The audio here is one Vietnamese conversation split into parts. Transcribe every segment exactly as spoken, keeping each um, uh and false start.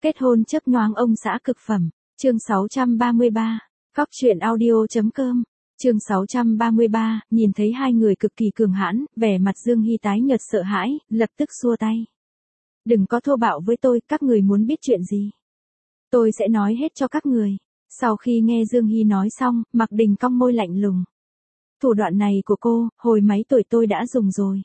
Kết hôn chớp nhoáng ông xã cực phẩm. Chương sáu trăm ba mươi ba. Cóc truyện audio chấm com. Chương sáu trăm ba mươi ba, nhìn thấy hai người cực kỳ cường hãn, vẻ mặt Dương Hy tái nhợt sợ hãi, lập tức xua tay. Đừng có thô bạo với tôi, các người muốn biết chuyện gì? Tôi sẽ nói hết cho các người. Sau khi nghe Dương Hy nói xong, Mạc Đình cong môi lạnh lùng. Thủ đoạn này của cô, hồi mấy tuổi tôi đã dùng rồi.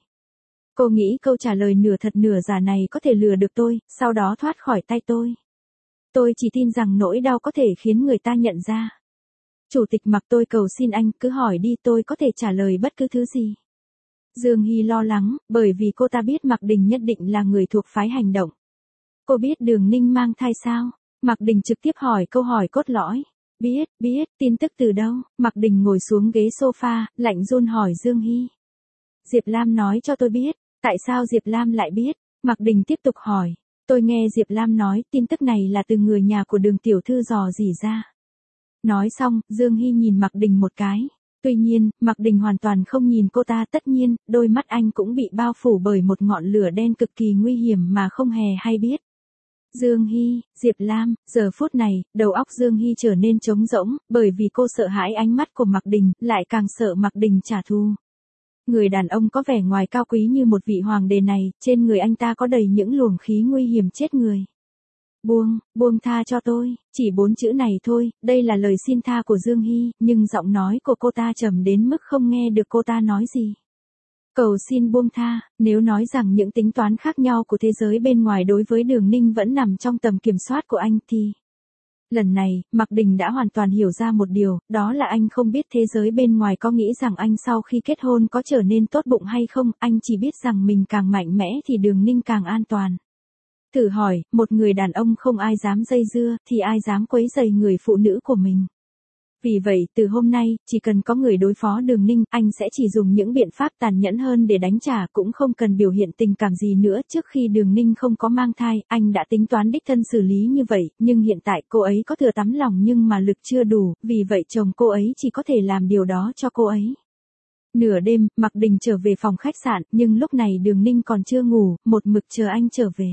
Cô nghĩ câu trả lời nửa thật nửa giả này có thể lừa được tôi, sau đó thoát khỏi tay tôi. Tôi chỉ tin rằng nỗi đau có thể khiến người ta nhận ra. Chủ tịch Mạc, tôi cầu xin anh cứ hỏi đi, tôi có thể trả lời bất cứ thứ gì. Dương Hy lo lắng, bởi vì cô ta biết Mạc Đình nhất định là người thuộc phái hành động. Cô biết Đường Ninh mang thai sao? Mạc Đình trực tiếp hỏi câu hỏi cốt lõi. Biết, biết, tin tức từ đâu? Mạc Đình ngồi xuống ghế sofa, lạnh run hỏi Dương Hy. Diệp Lam nói cho tôi biết. Tại sao Diệp Lam lại biết? Mạc Đình tiếp tục hỏi. Tôi nghe Diệp Lam nói tin tức này là từ người nhà của Đường tiểu thư dò dỉ ra. Nói xong, Dương Hy nhìn Mạc Đình một cái. Tuy nhiên, Mạc Đình hoàn toàn không nhìn cô ta, tất nhiên, đôi mắt anh cũng bị bao phủ bởi một ngọn lửa đen cực kỳ nguy hiểm mà không hề hay biết. Dương Hy, Diệp Lam, giờ phút này, đầu óc Dương Hy trở nên trống rỗng, bởi vì cô sợ hãi ánh mắt của Mạc Đình, lại càng sợ Mạc Đình trả thù. Người đàn ông có vẻ ngoài cao quý như một vị hoàng đế này, trên người anh ta có đầy những luồng khí nguy hiểm chết người. Buông, buông tha cho tôi, chỉ bốn chữ này thôi, đây là lời xin tha của Dương Hy, nhưng giọng nói của cô ta trầm đến mức không nghe được cô ta nói gì. Cầu xin buông tha, nếu nói rằng những tính toán khác nhau của thế giới bên ngoài đối với Đường Ninh vẫn nằm trong tầm kiểm soát của anh thì... Lần này, Mạc Đình đã hoàn toàn hiểu ra một điều, đó là anh không biết thế giới bên ngoài có nghĩ rằng anh sau khi kết hôn có trở nên tốt bụng hay không, anh chỉ biết rằng mình càng mạnh mẽ thì Đường Ninh càng an toàn. Thử hỏi, một người đàn ông không ai dám dây dưa, thì ai dám quấy rầy người phụ nữ của mình. Vì vậy, từ hôm nay, chỉ cần có người đối phó Đường Ninh, anh sẽ chỉ dùng những biện pháp tàn nhẫn hơn để đánh trả, cũng không cần biểu hiện tình cảm gì nữa. Trước khi Đường Ninh không có mang thai, anh đã tính toán đích thân xử lý như vậy, nhưng hiện tại cô ấy có thừa tắm lòng nhưng mà lực chưa đủ, vì vậy chồng cô ấy chỉ có thể làm điều đó cho cô ấy. Nửa đêm, Mạc Đình trở về phòng khách sạn, nhưng lúc này Đường Ninh còn chưa ngủ, một mực chờ anh trở về.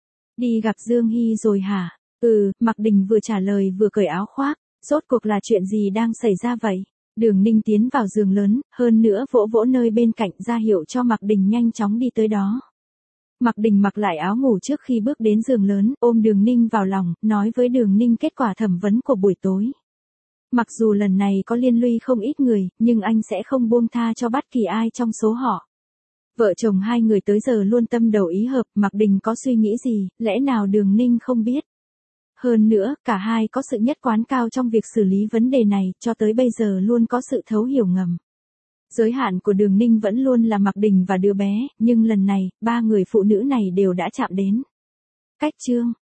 Đi gặp Dương Hy rồi hả? Ừ, Mạc Đình vừa trả lời vừa cởi áo khoác. Rốt cuộc là chuyện gì đang xảy ra vậy? Đường Ninh tiến vào giường lớn, hơn nữa vỗ vỗ nơi bên cạnh ra hiệu cho Mạc Đình nhanh chóng đi tới đó. Mạc Đình mặc lại áo ngủ trước khi bước đến giường lớn, ôm Đường Ninh vào lòng, nói với Đường Ninh kết quả thẩm vấn của buổi tối. Mặc dù lần này có liên lụy không ít người, nhưng anh sẽ không buông tha cho bất kỳ ai trong số họ. Vợ chồng hai người tới giờ luôn tâm đầu ý hợp, Mạc Đình có suy nghĩ gì, lẽ nào Đường Ninh không biết? Hơn nữa, cả hai có sự nhất quán cao trong việc xử lý vấn đề này, cho tới bây giờ luôn có sự thấu hiểu ngầm. Giới hạn của Đường Ninh vẫn luôn là Mạc Đình và đứa bé, nhưng lần này, ba người phụ nữ này đều đã chạm đến. Cách chương,